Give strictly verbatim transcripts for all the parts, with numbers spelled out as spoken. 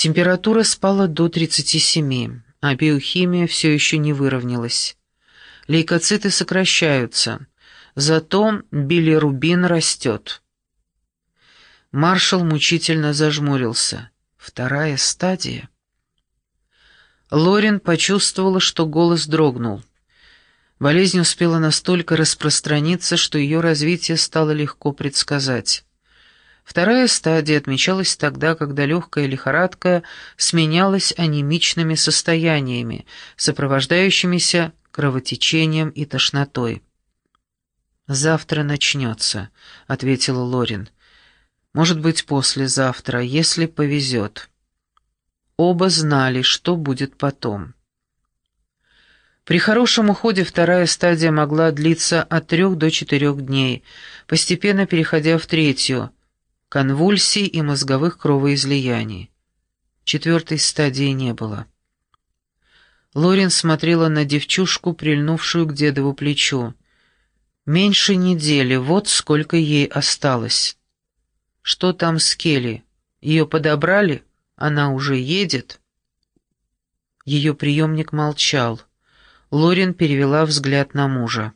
Температура спала до тридцати семи, а биохимия все еще не выровнялась. Лейкоциты сокращаются, зато билирубин растет. Маршал мучительно зажмурился. Вторая стадия. Лорен почувствовала, что голос дрогнул. Болезнь успела настолько распространиться, что ее развитие стало легко предсказать. Вторая стадия отмечалась тогда, когда легкая лихорадка сменялась анемичными состояниями, сопровождающимися кровотечением и тошнотой. «Завтра начнется», — ответила Лорен. «Может быть, послезавтра, если повезет». Оба знали, что будет потом. При хорошем уходе вторая стадия могла длиться от трех до четырех дней, постепенно переходя в третью — конвульсий и мозговых кровоизлияний. Четвертой стадии не было. Лорен смотрела на девчушку, прильнувшую к дедову плечу. Меньше недели, вот сколько ей осталось. Что там с Келли? Ее подобрали? Она уже едет? Ее приемник молчал. Лорен перевела взгляд на мужа.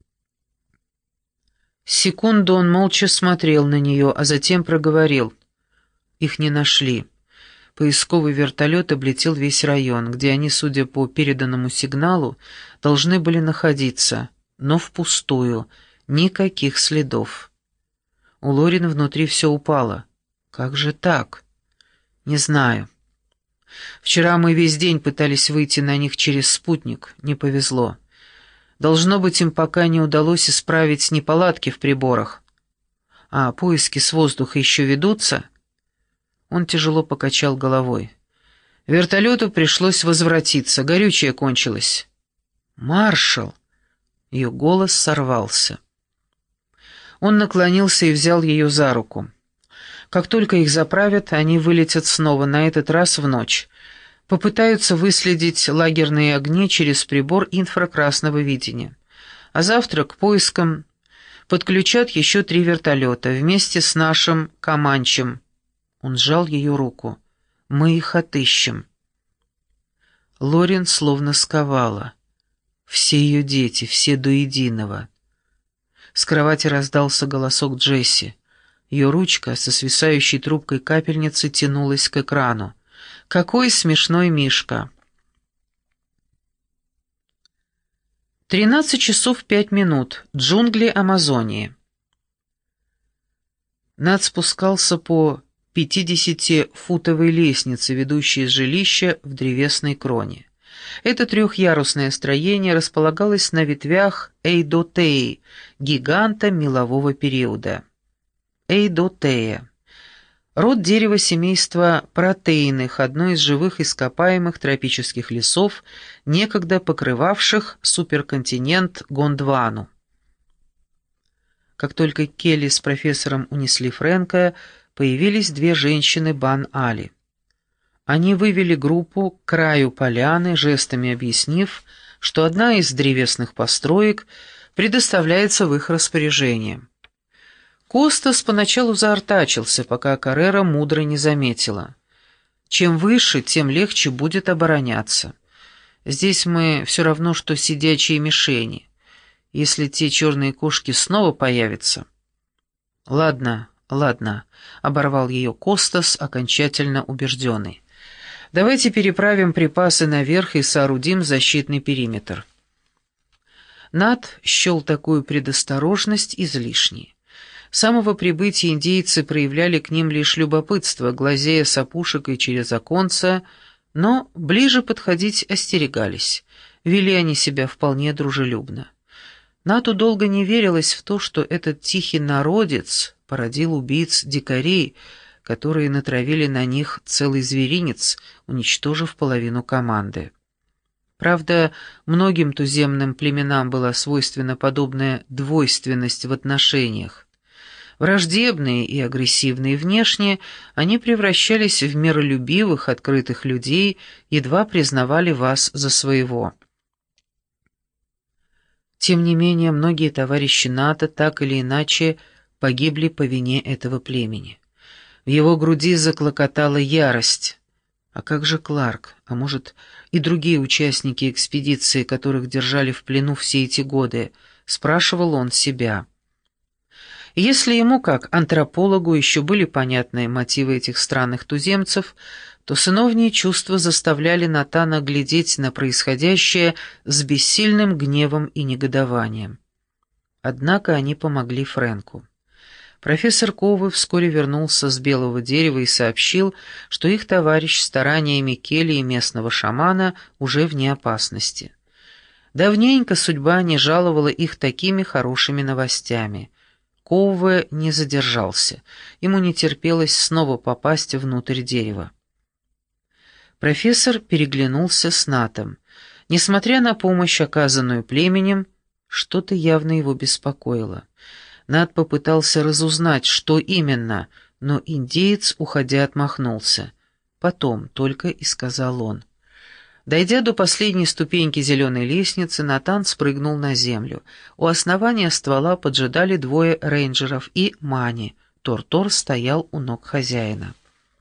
Секунду он молча смотрел на нее, а затем проговорил. Их не нашли. Поисковый вертолет облетел весь район, где они, судя по переданному сигналу, должны были находиться, но впустую, никаких следов. У Лорен внутри все упало. Как же так? Не знаю. Вчера мы весь день пытались выйти на них через спутник, не повезло. Должно быть, им пока не удалось исправить неполадки в приборах. А поиски с воздуха еще ведутся? Он тяжело покачал головой. Вертолету пришлось возвратиться, горючее кончилось. «Маршал!» Ее голос сорвался. Он наклонился и взял ее за руку. Как только их заправят, они вылетят снова, на этот раз в ночь. Попытаются выследить лагерные огни через прибор инфракрасного видения. А завтра к поискам подключат еще три вертолета вместе с нашим Команчем. Он сжал ее руку. «Мы их отыщем». Лорен словно сковала. Все ее дети, все до единого. С кровати раздался голосок Джесси. Ее ручка со свисающей трубкой капельницы тянулась к экрану. «Какой смешной Мишка!» Тринадцать часов пять минут. Джунгли Амазонии. Над спускался по пятидесятифутовой лестнице, ведущей из жилища в древесной кроне. Это трехъярусное строение располагалось на ветвях Эйдотеи, гиганта мелового периода. Эйдотея. Род дерева семейства протеиных, одно из живых ископаемых тропических лесов, некогда покрывавших суперконтинент Гондвану. Как только Келли с профессором унесли Фрэнка, появились две женщины Бан-Али. Они вывели группу к краю поляны, жестами объяснив, что одна из древесных построек предоставляется в их распоряжение. Костас поначалу заортачился, пока Каррера мудро не заметила. Чем выше, тем легче будет обороняться. Здесь мы все равно, что сидячие мишени, если те черные кошки снова появятся. «Ладно, ладно», — оборвал ее Костас, окончательно убежденный. «Давайте переправим припасы наверх и соорудим защитный периметр». Нат счел такую предосторожность излишней. С самого прибытия индейцы проявляли к ним лишь любопытство, глазея с опушек и через оконца, но ближе подходить остерегались. Вели они себя вполне дружелюбно. Нату долго не верилось в то, что этот тихий народец породил убийц-дикарей, которые натравили на них целый зверинец, уничтожив половину команды. Правда, многим туземным племенам была свойственна подобная двойственность в отношениях. Враждебные и агрессивные внешне, они превращались в миролюбивых, открытых людей, едва признавали вас за своего. Тем не менее, многие товарищи НАТО так или иначе погибли по вине этого племени. В его груди заклокотала ярость. А как же Кларк, а может и другие участники экспедиции, которых держали в плену все эти годы, спрашивал он себя. Если ему, как антропологу, еще были понятны мотивы этих странных туземцев, то сыновние чувства заставляли Натана глядеть на происходящее с бессильным гневом и негодованием. Однако они помогли Фрэнку. Профессор Ковы вскоре вернулся с Белого дерева и сообщил, что их товарищ стараниями Келли и местного шамана уже вне опасности. Давненько судьба не жаловала их такими хорошими новостями. Ковы не задержался, ему не терпелось снова попасть внутрь дерева. Профессор переглянулся с Натом. Несмотря на помощь, оказанную племенем, что-то явно его беспокоило. Нат попытался разузнать, что именно, но индеец, уходя, отмахнулся. «Потом», — только и сказал он. Дойдя до последней ступеньки зеленой лестницы, Натан спрыгнул на землю. У основания ствола поджидали двое рейнджеров и Мани. Тор-Тор стоял у ног хозяина.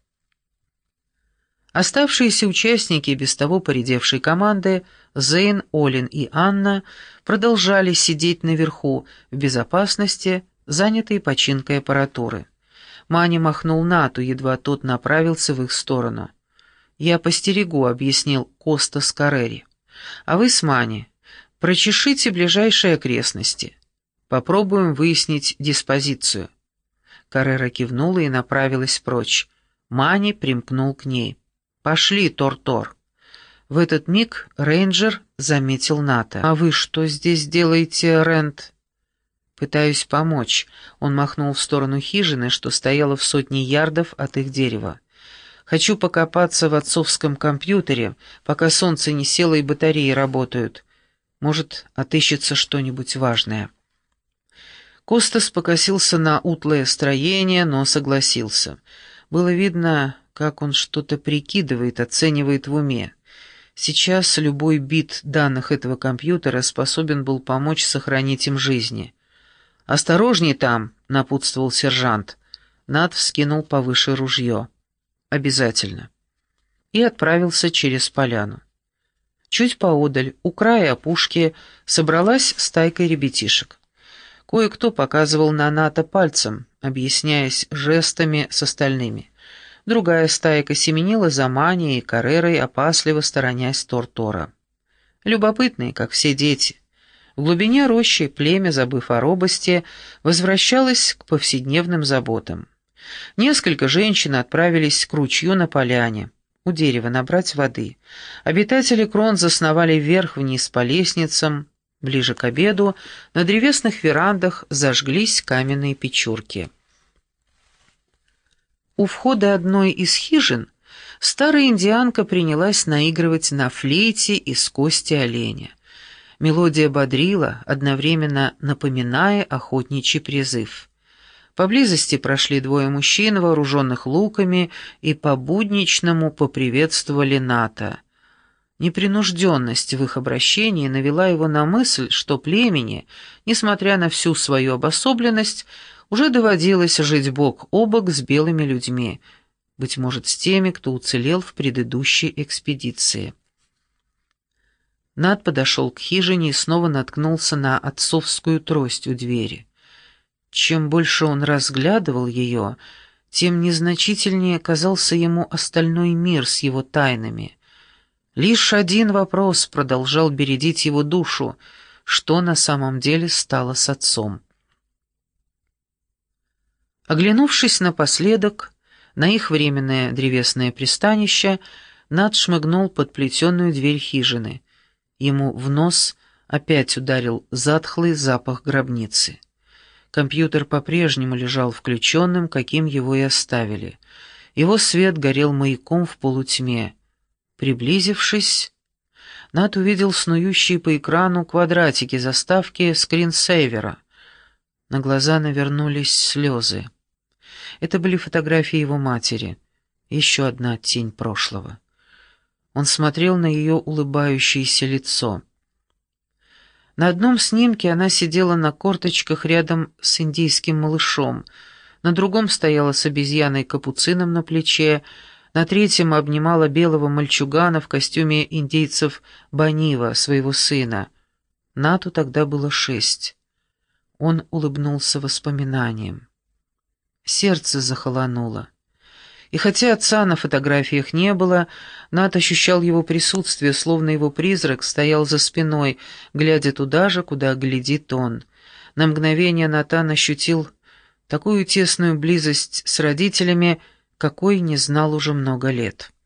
Оставшиеся участники без того поредевшей команды, Зейн, Олин и Анна, продолжали сидеть наверху, в безопасности, занятые починкой аппаратуры. Мани махнул Нату, едва тот направился в их сторону. «Я постерегу», — объяснил Костас Каррери. «А вы с Мани прочешите ближайшие окрестности. Попробуем выяснить диспозицию». Каррера кивнула и направилась прочь. Мани примкнул к ней. «Пошли, Тор-Тор». В этот миг рейнджер заметил Ната. «А вы что здесь делаете, Рент?» «Пытаюсь помочь». Он махнул в сторону хижины, что стояла в сотне ярдов от их дерева. «Хочу покопаться в отцовском компьютере, пока солнце не село и батареи работают. Может, отыщется что-нибудь важное». Костас покосился на утлое строение, но согласился. Было видно, как он что-то прикидывает, оценивает в уме. Сейчас любой бит данных этого компьютера способен был помочь сохранить им жизни. «Осторожней там», — напутствовал сержант. Нат вскинул повыше ружье. «Обязательно». И отправился через поляну. Чуть поодаль, у края опушки, собралась стайка ребятишек. Кое-кто показывал на Ната пальцем, объясняясь жестами с остальными. Другая стайка семенила за Мани и Каррерой, опасливо сторонясь Тор-Тора. Любопытные, как все дети. В глубине рощи племя, забыв о робости, возвращалось к повседневным заботам. Несколько женщин отправились к ручью на поляне, у дерева набрать воды. Обитатели крон засновали вверх-вниз по лестницам. Ближе к обеду на древесных верандах зажглись каменные печурки. У входа одной из хижин старая индианка принялась наигрывать на флейте из кости оленя. Мелодия бодрила, одновременно напоминая охотничий призыв. Поблизости прошли двое мужчин, вооруженных луками, и по-будничному поприветствовали Ната. Непринужденность в их обращении навела его на мысль, что племени, несмотря на всю свою обособленность, уже доводилось жить бок о бок с белыми людьми, быть может, с теми, кто уцелел в предыдущей экспедиции. Нат подошел к хижине и снова наткнулся на отцовскую трость у двери. Чем больше он разглядывал ее, тем незначительнее казался ему остальной мир с его тайнами. Лишь один вопрос продолжал бередить его душу: что на самом деле стало с отцом? Оглянувшись напоследок на их временное древесное пристанище, Нат шмыгнул под плетеную дверь хижины. Ему в нос опять ударил затхлый запах гробницы. Компьютер по-прежнему лежал включенным, каким его и оставили. Его свет горел маяком в полутьме. Приблизившись, Нат увидел снующие по экрану квадратики заставки скринсейвера. На глаза навернулись слезы. Это были фотографии его матери. Еще одна тень прошлого. Он смотрел на ее улыбающееся лицо. На одном снимке она сидела на корточках рядом с индийским малышом, на другом стояла с обезьяной-капуцином на плече, На третьем обнимала белого мальчугана в костюме индейцев Банива, своего сына. Нату тогда было шесть. Он улыбнулся воспоминаниям. Сердце захолонуло. И хотя отца на фотографиях не было, Нат ощущал его присутствие, словно его призрак стоял за спиной, глядя туда же, куда глядит он. На мгновение Натан ощутил такую тесную близость с родителями, какой не знал уже много лет.